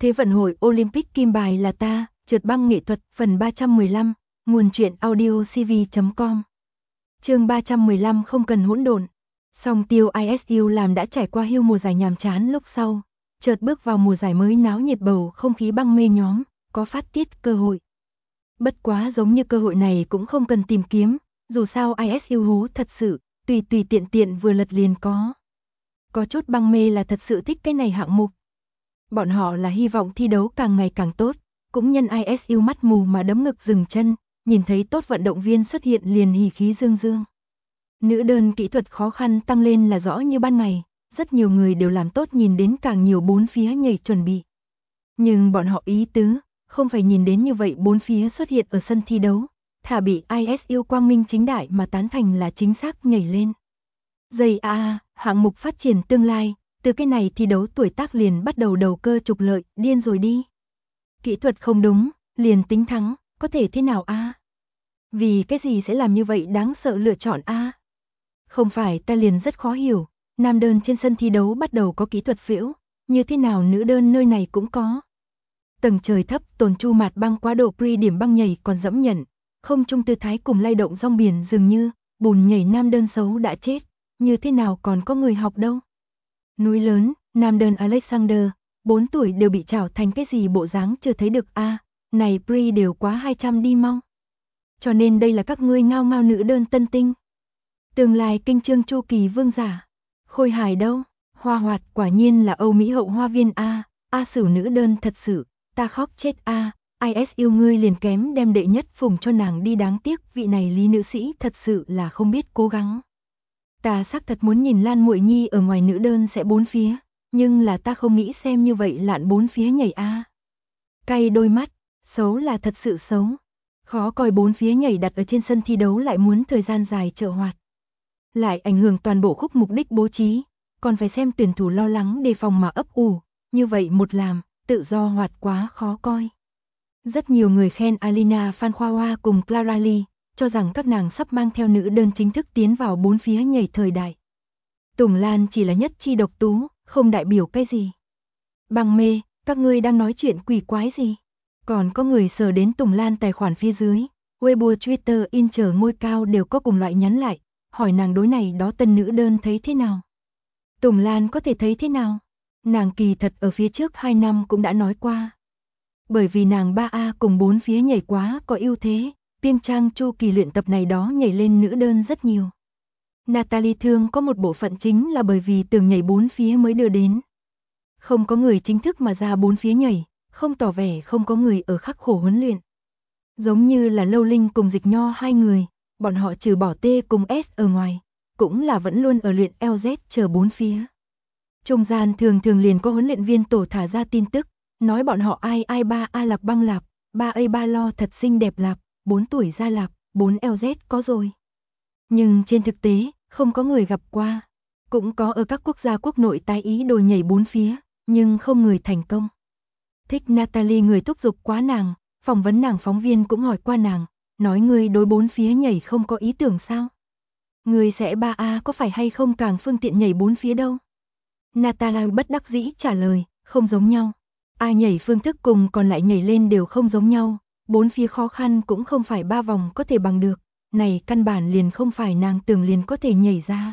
Thế vận hội Olympic kim bài là ta, trượt băng nghệ thuật phần 315, nguồn truyện audio cv.com. Chương 315 không cần hỗn độn. Song Tiêu ISU làm đã trải qua hưu mùa giải nhàm chán lúc sau, chợt bước vào mùa giải mới náo nhiệt bầu không khí băng mê nhóm, có phát tiết cơ hội. Bất quá giống như cơ hội này cũng không cần tìm kiếm, dù sao ISU hú thật sự, tùy tiện tiện vừa lật liền có. Có chút băng mê là thật sự thích cái này hạng mục. Bọn họ là hy vọng thi đấu càng ngày càng tốt, cũng nhân ISU mắt mù mà đấm ngực dừng chân, nhìn thấy tốt vận động viên xuất hiện liền hỉ khí dương dương. Nữ đơn kỹ thuật khó khăn tăng lên là rõ như ban ngày, rất nhiều người đều làm tốt nhìn đến càng nhiều bốn phía nhảy chuẩn bị. Nhưng bọn họ ý tứ, không phải nhìn đến như vậy bốn phía xuất hiện ở sân thi đấu, thà bị ISU quang minh chính đại mà tán thành là chính xác nhảy lên. Dây hạng mục phát triển tương lai, từ cái này thi đấu tuổi tác liền bắt đầu đầu cơ trục lợi, điên rồi đi. Kỹ thuật không đúng, liền tính thắng, có thể thế nào Vì cái gì sẽ làm như vậy đáng sợ lựa chọn Không phải ta liền rất khó hiểu, nam đơn trên sân thi đấu bắt đầu có kỹ thuật phễu, như thế nào nữ đơn nơi này cũng có. Tầng trời thấp tồn chu mạt băng quá độ pre điểm băng nhảy còn dẫm nhận, không trung tư thái cùng lay động rong biển dường như, bùn nhảy nam đơn xấu đã chết, như thế nào còn có người học đâu. Núi lớn, nam đơn Alexander, 4 tuổi đều bị trảo thành cái gì bộ dáng chưa thấy được này pre đều quá 200 đi mau. Cho nên đây là các ngươi ngao ngao nữ đơn tân tinh. Tương lai kinh chương chu kỳ vương giả. Khôi hài đâu, hoa hoạt quả nhiên là Âu Mỹ hậu hoa viên Sửu nữ đơn thật sự, ta khóc chết ISU ngươi liền kém đem đệ nhất phùng cho nàng đi, đáng tiếc vị này Lý nữ sĩ thật sự là không biết cố gắng. Ta xác thật muốn nhìn Lan Muội Nhi ở ngoài nữ đơn sẽ bốn phía, nhưng là ta không nghĩ xem như vậy lạn bốn phía nhảy Cay đôi mắt, xấu là thật sự xấu. Khó coi bốn phía nhảy đặt ở trên sân thi đấu lại muốn thời gian dài trợ hoạt. Lại ảnh hưởng toàn bộ khúc mục đích bố trí, còn phải xem tuyển thủ lo lắng đề phòng mà ấp ủ, như vậy một làm, tự do hoạt quá khó coi. Rất nhiều người khen Alina Fankhauer cùng Clara Lee, cho rằng các nàng sắp mang theo nữ đơn chính thức tiến vào bốn phía nhảy thời đại. Tùng Lan chỉ là nhất chi độc tú, không đại biểu cái gì. Băng mê, các ngươi đang nói chuyện quỷ quái gì? Còn có người sờ đến Tùng Lan tài khoản phía dưới, Weibo, Twitter, Inter ngôi cao đều có cùng loại nhắn lại, hỏi nàng đối này đó tân nữ đơn thấy thế nào. Tùng Lan có thể thấy thế nào? Nàng kỳ thật ở phía trước 2 năm cũng đã nói qua. Bởi vì nàng 3A cùng 4 phía nhảy quá có ưu thế, Piêm Trang chu kỳ luyện tập này đó nhảy lên nữ đơn rất nhiều. Natalie Thương có một bộ phận chính là bởi vì tường nhảy 4 phía mới đưa đến. Không có người chính thức mà ra 4 phía nhảy, không tỏ vẻ không có người ở khắc khổ huấn luyện. Giống như là Lâu Linh cùng Dịch Nho hai người, bọn họ trừ bỏ T cùng S ở ngoài, cũng là vẫn luôn ở luyện LZ chờ 4 phía. Trung gian thường liền có huấn luyện viên tổ thả ra tin tức, nói bọn họ ai 3A lạc băng lạp, 3A3 lo thật xinh đẹp lạp, 4 tuổi ra lạp, 4 LZ có rồi. Nhưng trên thực tế, không có người gặp qua. Cũng có ở các quốc gia quốc nội tái ý đồ nhảy 4 phía, nhưng không người thành công. Thích Natalie người thúc giục quá nàng, phỏng vấn nàng phóng viên cũng hỏi qua nàng, nói ngươi đối 4 phía nhảy không có ý tưởng sao? Ngươi sẽ 3A có phải hay không càng phương tiện nhảy 4 phía đâu? Natalie bất đắc dĩ trả lời, không giống nhau. Ai nhảy phương thức cùng còn lại nhảy lên đều không giống nhau, 4 phía khó khăn cũng không phải 3 vòng có thể bằng được, này căn bản liền không phải nàng tưởng liền có thể nhảy ra.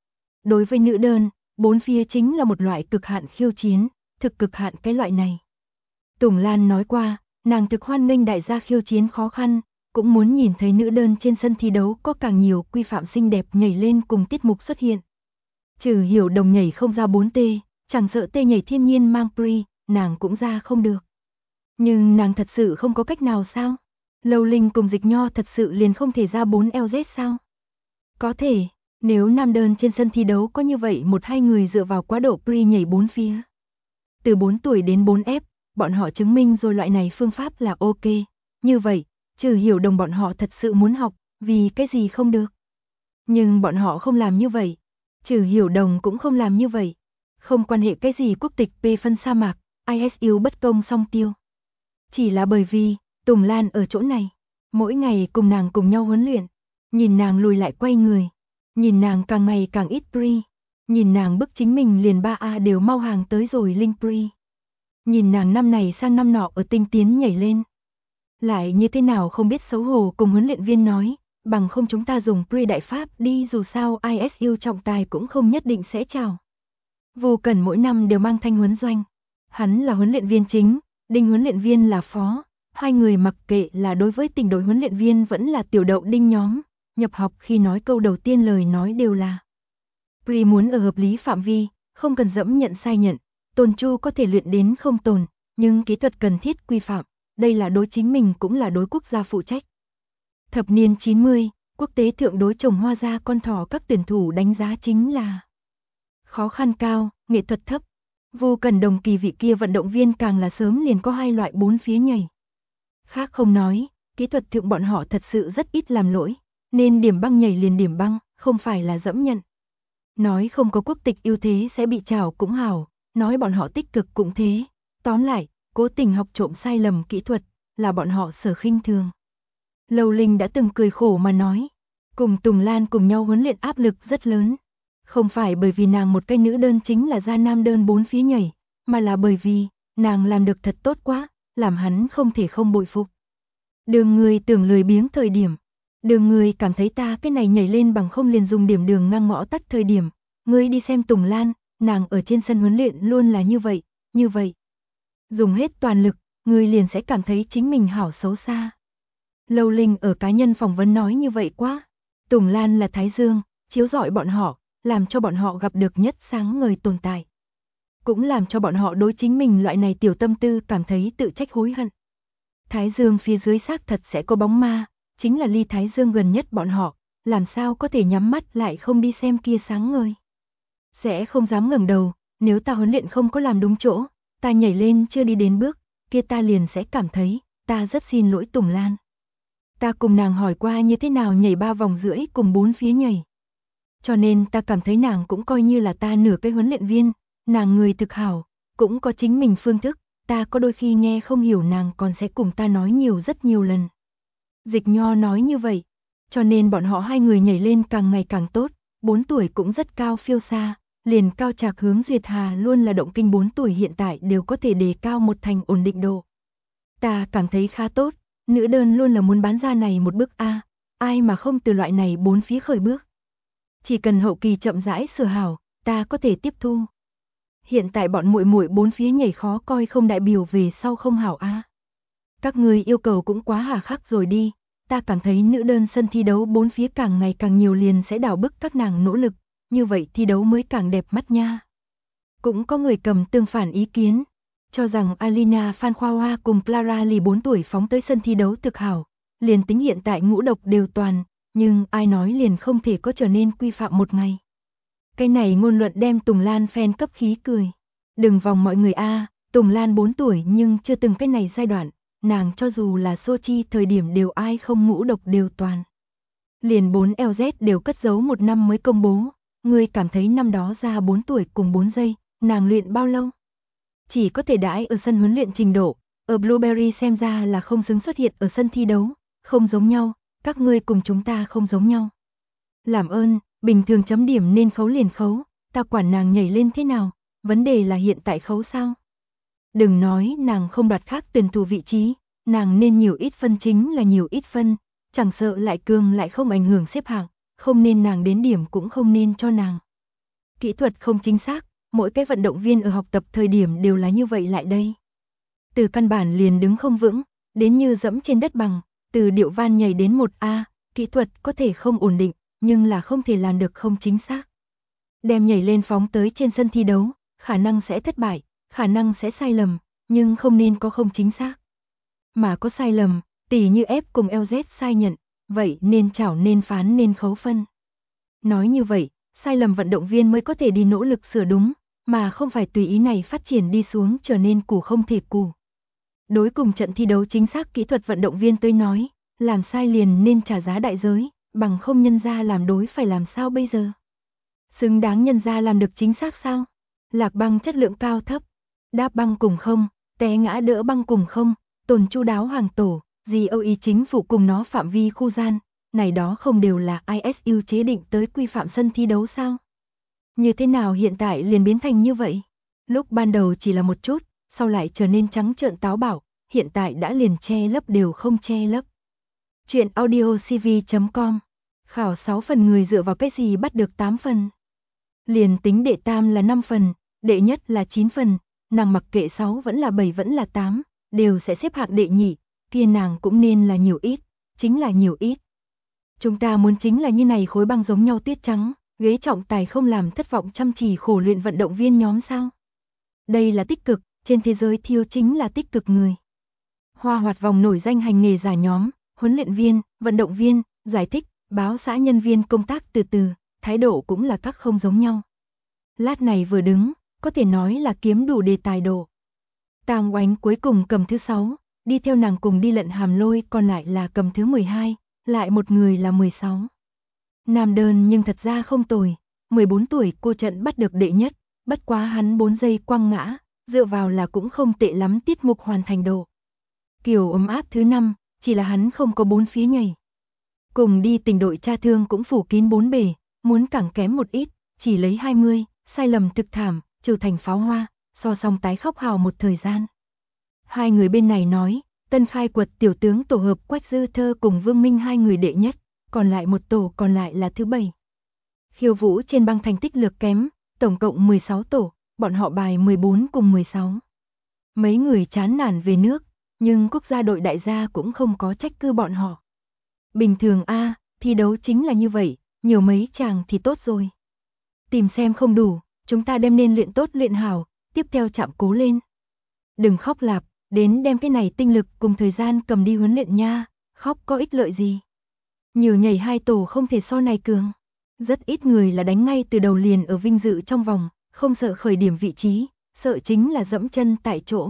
Đối với nữ đơn, 4 phía chính là một loại cực hạn khiêu chiến, thực cực hạn cái loại này. Tùng Lan nói qua, nàng thực hoan nghênh đại gia khiêu chiến khó khăn, cũng muốn nhìn thấy nữ đơn trên sân thi đấu có càng nhiều quy phạm xinh đẹp nhảy lên cùng tiết mục xuất hiện. Trừ Hiểu Đồng nhảy không ra 4T, chẳng sợ T nhảy thiên nhiên mang pre, nàng cũng ra không được. Nhưng nàng thật sự không có cách nào sao? Lâu Linh cùng Dịch Nho thật sự liền không thể ra 4 LZ sao? Có thể, nếu nam đơn trên sân thi đấu có như vậy 1-2 người dựa vào quá độ pre nhảy 4 phía. Từ 4 tuổi đến 4F, bọn họ chứng minh rồi loại này phương pháp là ok. Như vậy, Trừ Hiểu Đồng bọn họ thật sự muốn học, vì cái gì không được. Nhưng bọn họ không làm như vậy. Trừ Hiểu Đồng cũng không làm như vậy. Không quan hệ cái gì quốc tịch P phân sa mạc, ISU bất công song tiêu. Chỉ là bởi vì, Tùng Lan ở chỗ này, mỗi ngày cùng nàng cùng nhau huấn luyện, nhìn nàng lùi lại quay người, nhìn nàng càng ngày càng ít pre, nhìn nàng bức chính mình liền 3A đều mau hàng tới rồi Linh pre. Nhìn nàng năm này sang năm nọ ở tinh tiến nhảy lên. Lại như thế nào không biết xấu hổ cùng huấn luyện viên nói, bằng không chúng ta dùng pre đại pháp đi, dù sao ISU trọng tài cũng không nhất định sẽ chào. Vô Cẩn mỗi năm đều mang thanh huấn doanh. Hắn là huấn luyện viên chính, Đinh huấn luyện viên là phó, hai người mặc kệ là đối với tỉnh đội huấn luyện viên vẫn là tiểu đậu Đinh nhóm, nhập học khi nói câu đầu tiên lời nói đều là pre muốn ở hợp lý phạm vi, không cần dẫm nhận sai nhận, tồn chu có thể luyện đến không tồn, nhưng kỹ thuật cần thiết quy phạm, đây là đối chính mình cũng là đối quốc gia phụ trách. Thập niên 90, quốc tế thượng đối trồng hoa ra con thỏ các tuyển thủ đánh giá chính là khó khăn cao, nghệ thuật thấp. Vô Cần đồng kỳ vị kia vận động viên càng là sớm liền có hai loại bốn phía nhảy. Khác không nói, kỹ thuật thượng bọn họ thật sự rất ít làm lỗi, nên điểm băng nhảy liền điểm băng, không phải là dẫm nhận. Nói không có quốc tịch ưu thế sẽ bị trảo cũng hảo, nói bọn họ tích cực cũng thế. Tóm lại, cố tình học trộm sai lầm kỹ thuật, là bọn họ sở khinh thường. Lầu Linh đã từng cười khổ mà nói, cùng Tùng Lan cùng nhau huấn luyện áp lực rất lớn. Không phải bởi vì nàng một cái nữ đơn chính là ra nam đơn bốn phía nhảy, mà là bởi vì, nàng làm được thật tốt quá, làm hắn không thể không bội phục. Đường người tưởng lười biếng thời điểm, đường người cảm thấy ta cái này nhảy lên bằng không liền dùng điểm đường ngang ngõ tắt thời điểm, ngươi đi xem Tùng Lan, nàng ở trên sân huấn luyện luôn là như vậy, như vậy. Dùng hết toàn lực, ngươi liền sẽ cảm thấy chính mình hảo xấu xa. Lâu Linh ở cá nhân phỏng vấn nói như vậy quá. Tùng Lan là thái dương, chiếu rọi bọn họ, làm cho bọn họ gặp được nhất sáng ngời tồn tại. Cũng làm cho bọn họ đối chính mình loại này tiểu tâm tư cảm thấy tự trách hối hận. Thái dương phía dưới xác thật sẽ có bóng ma, chính là ly thái dương gần nhất bọn họ, làm sao có thể nhắm mắt lại không đi xem kia sáng ngời. Sẽ không dám ngẩng đầu, nếu ta huấn luyện không có làm đúng chỗ, ta nhảy lên chưa đi đến bước, kia ta liền sẽ cảm thấy, ta rất xin lỗi Tùng Lan. Ta cùng nàng hỏi qua như thế nào nhảy 3 vòng rưỡi cùng 4 phía nhảy. Cho nên ta cảm thấy nàng cũng coi như là ta nửa cái huấn luyện viên, nàng người thực hảo, cũng có chính mình phương thức, ta có đôi khi nghe không hiểu nàng còn sẽ cùng ta nói nhiều rất nhiều lần. Dịch Nho nói như vậy, cho nên bọn họ hai người nhảy lên càng ngày càng tốt, 4 tuổi cũng rất cao phiêu xa, liền Cao Trạc Hướng Duyệt Hà luôn là động kinh 4 tuổi hiện tại đều có thể đề cao một thành ổn định độ. Ta cảm thấy khá tốt, nữ đơn luôn là muốn bán ra này một bước A, ai mà không từ loại này 4 phía khởi bước. Chỉ cần hậu kỳ chậm rãi sửa hảo, ta có thể tiếp thu. Hiện tại bọn muội muội 4 phía nhảy khó coi không đại biểu về sau không hảo A. Các người yêu cầu cũng quá hà khắc rồi đi, ta cảm thấy nữ đơn sân thi đấu 4 phía càng ngày càng nhiều liền sẽ đảo bức các nàng nỗ lực, như vậy thi đấu mới càng đẹp mắt nha. Cũng có người cầm tương phản ý kiến, cho rằng Alina Phan Khoa Hoa cùng Clara Lee 4 tuổi phóng tới sân thi đấu thực hảo, liền tính hiện tại ngũ độc đều toàn, nhưng ai nói liền không thể có trở nên quy phạm một ngày. Cái này ngôn luận đem Tùng Lan fan cấp khí cười. Đừng vòng mọi người a, Tùng Lan 4 tuổi nhưng chưa từng cái này giai đoạn, nàng cho dù là Sochi thời điểm đều ai không ngũ độc đều toàn. Liền 4 LZ đều cất giấu một năm mới công bố, ngươi cảm thấy năm đó ra 4 tuổi cùng 4 giây, nàng luyện bao lâu? Chỉ có thể đãi ở sân huấn luyện trình độ, ở Blueberry xem ra là không xứng xuất hiện ở sân thi đấu, không giống nhau, các ngươi cùng chúng ta không giống nhau. Làm ơn, bình thường chấm điểm nên khấu liền khấu, ta quản nàng nhảy lên thế nào, vấn đề là hiện tại khấu sao? Đừng nói nàng không đoạt khác tuyển thủ vị trí, nàng nên nhiều ít phân chính là nhiều ít phân, chẳng sợ lại cường lại không ảnh hưởng xếp hạng, không nên nàng đến điểm cũng không nên cho nàng. Kỹ thuật không chính xác, mỗi cái vận động viên ở học tập thời điểm đều là như vậy lại đây. Từ căn bản liền đứng không vững, đến như dẫm trên đất bằng, từ điệu van nhảy đến 1A, kỹ thuật có thể không ổn định, nhưng là không thể làm được không chính xác. Đem nhảy lên phóng tới trên sân thi đấu, khả năng sẽ thất bại, khả năng sẽ sai lầm, nhưng không nên có không chính xác. Mà có sai lầm, tỉ như F cùng LZ sai nhận, vậy nên chảo nên phán nên khấu phân. Nói như vậy, sai lầm vận động viên mới có thể đi nỗ lực sửa đúng, mà không phải tùy ý này phát triển đi xuống trở nên củ không thể củ. Đối cùng trận thi đấu chính xác kỹ thuật vận động viên tới nói, làm sai liền nên trả giá đại giới, bằng không nhân ra làm đối phải làm sao bây giờ? Xứng đáng nhân ra làm được chính xác sao? Lạc băng chất lượng cao thấp, đáp băng cùng không, té ngã đỡ băng cùng không, tồn chu đáo hàng tổ, GOE chính phủ cùng nó phạm vi khu gian, này đó không đều là ISU chế định tới quy phạm sân thi đấu sao? Như thế nào hiện tại liền biến thành như vậy? Lúc ban đầu chỉ là một chút, sau lại trở nên trắng trợn táo bạo, hiện tại đã liền che lấp đều không che lấp. Chuyện audio cv.com. Khảo 6 phần người dựa vào cái gì bắt được 8 phần? Liền tính đệ tam là 5 phần, đệ nhất là 9 phần, nàng mặc kệ 6 vẫn là 7 vẫn là 8, đều sẽ xếp hạng đệ nhị, kia nàng cũng nên là nhiều ít, chính là nhiều ít. Chúng ta muốn chính là như này khối băng giống nhau tuyết trắng, ghế trọng tài không làm thất vọng chăm chỉ khổ luyện vận động viên nhóm sao? Đây là tích cực, trên thế giới thiếu chính là tích cực người. Hoa Hoạt vòng nổi danh hành nghề giả nhóm, huấn luyện viên, vận động viên, giải thích, báo xã nhân viên công tác từ từ, thái độ cũng là các không giống nhau. Lát này vừa đứng, có thể nói là kiếm đủ đề tài độ. Tang Oánh cuối cùng cầm thứ 6, đi theo nàng cùng đi lận hàm lôi còn lại là cầm thứ 12, lại một người là 16. Nam đơn nhưng thật ra không tồi, 14 tuổi cô trận bắt được đệ nhất, bất quá hắn 4 giây quăng ngã, dựa vào là cũng không tệ lắm tiết mục hoàn thành độ. Kiểu ấm áp thứ 5, chỉ là hắn không có 4 phía nhảy. Cùng đi tình đội tra thương cũng phủ kín 4 bề, muốn càng kém một ít, chỉ lấy 20, sai lầm thực thảm, trừ thành pháo hoa, so xong tái khóc hào một thời gian. Hai người bên này nói, tân khai quật tiểu tướng tổ hợp Quách Dư Thơ cùng Vương Minh hai người đệ nhất, còn lại một tổ còn lại là thứ 7. Khiêu vũ trên băng thành tích lược kém, tổng cộng 16 tổ, bọn họ bài 14 cùng 16. Mấy người chán nản về nước, nhưng quốc gia đội đại gia cũng không có trách cứ bọn họ. Bình thường thi đấu chính là như vậy, nhiều mấy chàng thì tốt rồi. Tìm xem không đủ, chúng ta đem nên luyện tốt luyện hảo, tiếp theo chạm cố lên. Đừng khóc lạp, đến đem cái này tinh lực cùng thời gian cầm đi huấn luyện nha, khóc có ích lợi gì. Nhiều nhảy 2 tổ không thể so này cường. Rất ít người là đánh ngay từ đầu liền ở vinh dự trong vòng, không sợ khởi điểm vị trí, sợ chính là dẫm chân tại chỗ.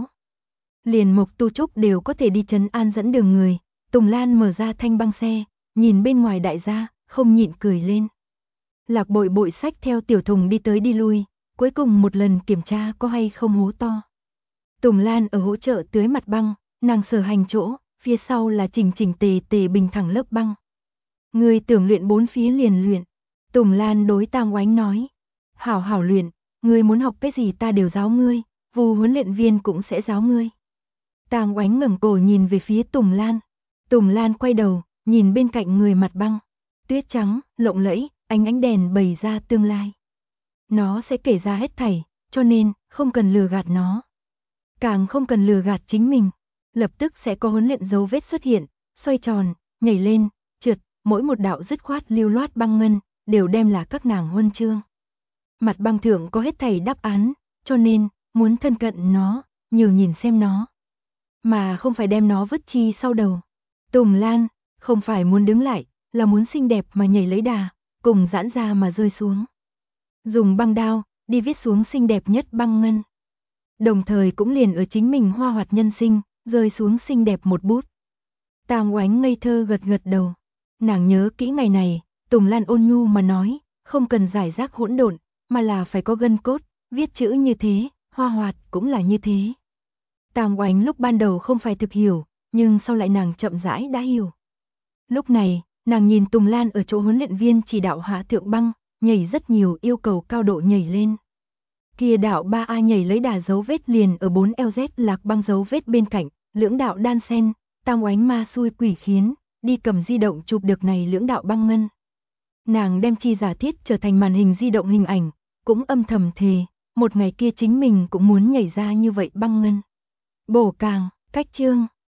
Liền Mộc Tu Trúc đều có thể đi trấn an dẫn đường người, Tùng Lan mở ra thanh băng xe, nhìn bên ngoài đại gia, không nhịn cười lên. Lạc Bội Bội xách theo Tiểu Thùng đi tới đi lui, cuối cùng một lần kiểm tra có hay không hố to. Tùng Lan ở hỗ trợ tưới mặt băng, nàng sở hành chỗ, phía sau là chỉnh chỉnh tề tề bình thẳng lớp băng. Người tưởng luyện 4 phía liền luyện. Tùng Lan đối Tang Oánh nói, hảo hảo luyện, ngươi muốn học cái gì ta đều giáo ngươi, Vu huấn luyện viên cũng sẽ giáo ngươi. Tang Oánh ngẩng cổ nhìn về phía Tùng Lan. Tùng Lan quay đầu, nhìn bên cạnh người mặt băng. Tuyết trắng, lộng lẫy, ánh đèn bày ra tương lai. Nó sẽ kể ra hết thảy, cho nên không cần lừa gạt nó. Càng không cần lừa gạt chính mình. Lập tức sẽ có huấn luyện dấu vết xuất hiện, xoay tròn, nhảy lên, trượt, mỗi một đạo dứt khoát lưu loát băng ngân, đều đem là các nàng huân chương. Mặt băng thượng có hết thảy đáp án, cho nên, muốn thân cận nó, nhiều nhìn xem nó. Mà không phải đem nó vứt chi sau đầu. Tùng Lan, không phải muốn đứng lại, là muốn xinh đẹp mà nhảy lấy đà, cùng giãn ra mà rơi xuống. Dùng băng đao, đi viết xuống xinh đẹp nhất băng ngân. Đồng thời cũng liền ở chính mình hoa hoạt nhân sinh, rơi xuống xinh đẹp một bút. Tang Oánh ngây thơ gật gật đầu. Nàng nhớ kỹ ngày này, Tùng Lan ôn nhu mà nói, không cần giải rác hỗn độn, mà là phải có gân cốt, viết chữ như thế, hoa hoạt cũng là như thế. Tang Oánh lúc ban đầu không phải thực hiểu, nhưng sau lại nàng chậm rãi đã hiểu. Lúc này, nàng nhìn Tùng Lan ở chỗ huấn luyện viên chỉ đạo hạ thượng băng, nhảy rất nhiều yêu cầu cao độ nhảy lên. Kia đạo 3A nhảy lấy đà dấu vết liền ở 4LZ lạc băng dấu vết bên cạnh, lưỡng đạo đan sen, Tang Oánh ma xui quỷ khiến, đi cầm di động chụp được này lưỡng đạo băng ngân. Nàng đem chi giả thiết trở thành màn hình di động hình ảnh, cũng âm thầm thề, một ngày kia chính mình cũng muốn nhảy ra như vậy băng ngân. Bổ càng, cách chương.